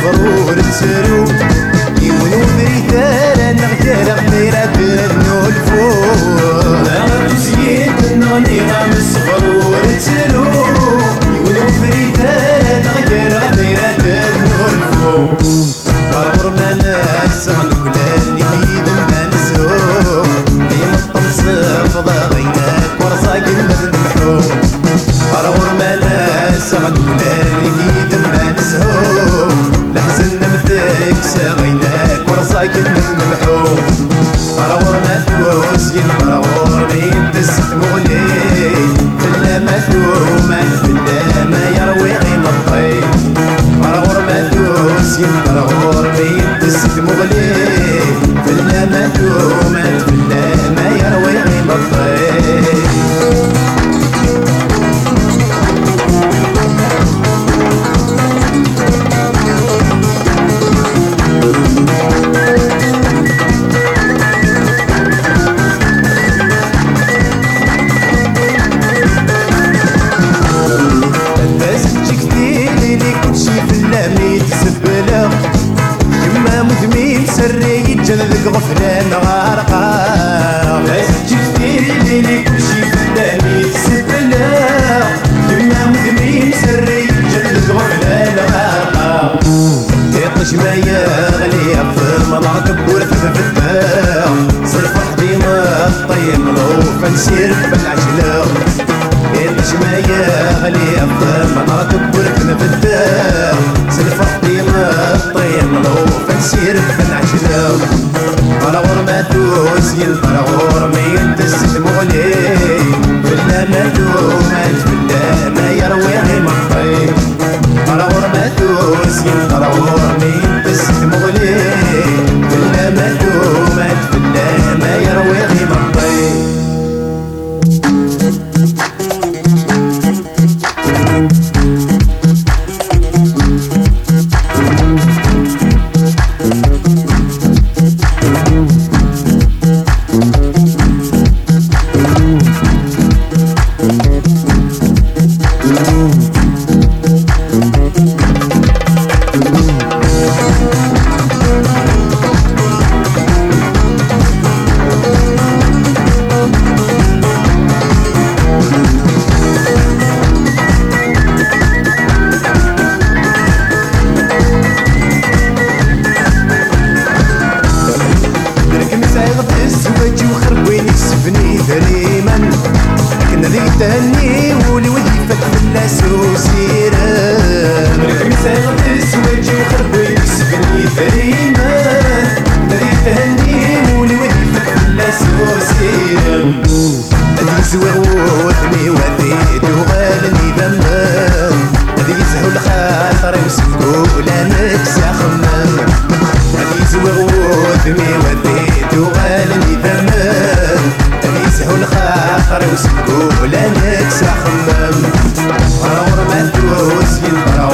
مفرور تسرو يونو بريتال نغير غميرة بنو الفور نغد سيد نغني غامس فرور تسرو يونو بريتال نغير غميرة بنو الفور فرور مناس غنقلال نكيد منسو ديما الطمس فضاغيناك ورزاق المذنحو فرور مناس غنقلال نكيد منسو لحزن نمتك ساغيناك ورزاق المذنحو فرور ما توسي فرور مين تستمغلي فلا ما تومان فلا ما يروي غيم الطيب فرور ما توسي فرور مين تستمغلي فلا ما تومان فلا ما يروي غيم الطيب سري يتجلد غفلان غارقا بس تجفتي ليلي كلشي فلاني تسبلا يما مدمين سري يتجلد غفلان غارقا يطش ما يغلي في مضغ كبور في الفتاة صرفح ديما الطيب لو فنسير بالعجلة يطش ما يغلي في مضغ كبور في الفتاة صرفح ديما الطيب لو فنسير بالعجلة فرغور ما توسين فرغور مين تستمغلي فلا ما تومات فلا ما يروي غيم الطيب فرغور ما توسين فرغور مين تستمغلي فلا ما تومات فلا ما يروي غيم الطيب تهني ولوظيفك فلا سوسيرة مريك مساغ تسواجي وخربي يسبني فريمة مريك تهني ولوظيفك فلا سوسيرة هذي زوغ وثني وثيد وغالني ذمام هذي يزهو الخاطر يمسكو لا نكسى خمام هذي زوغ وثني وثيد وغالني ذمام يسهو الخاطر وسكو لا نكسى خمام فرور ما توسين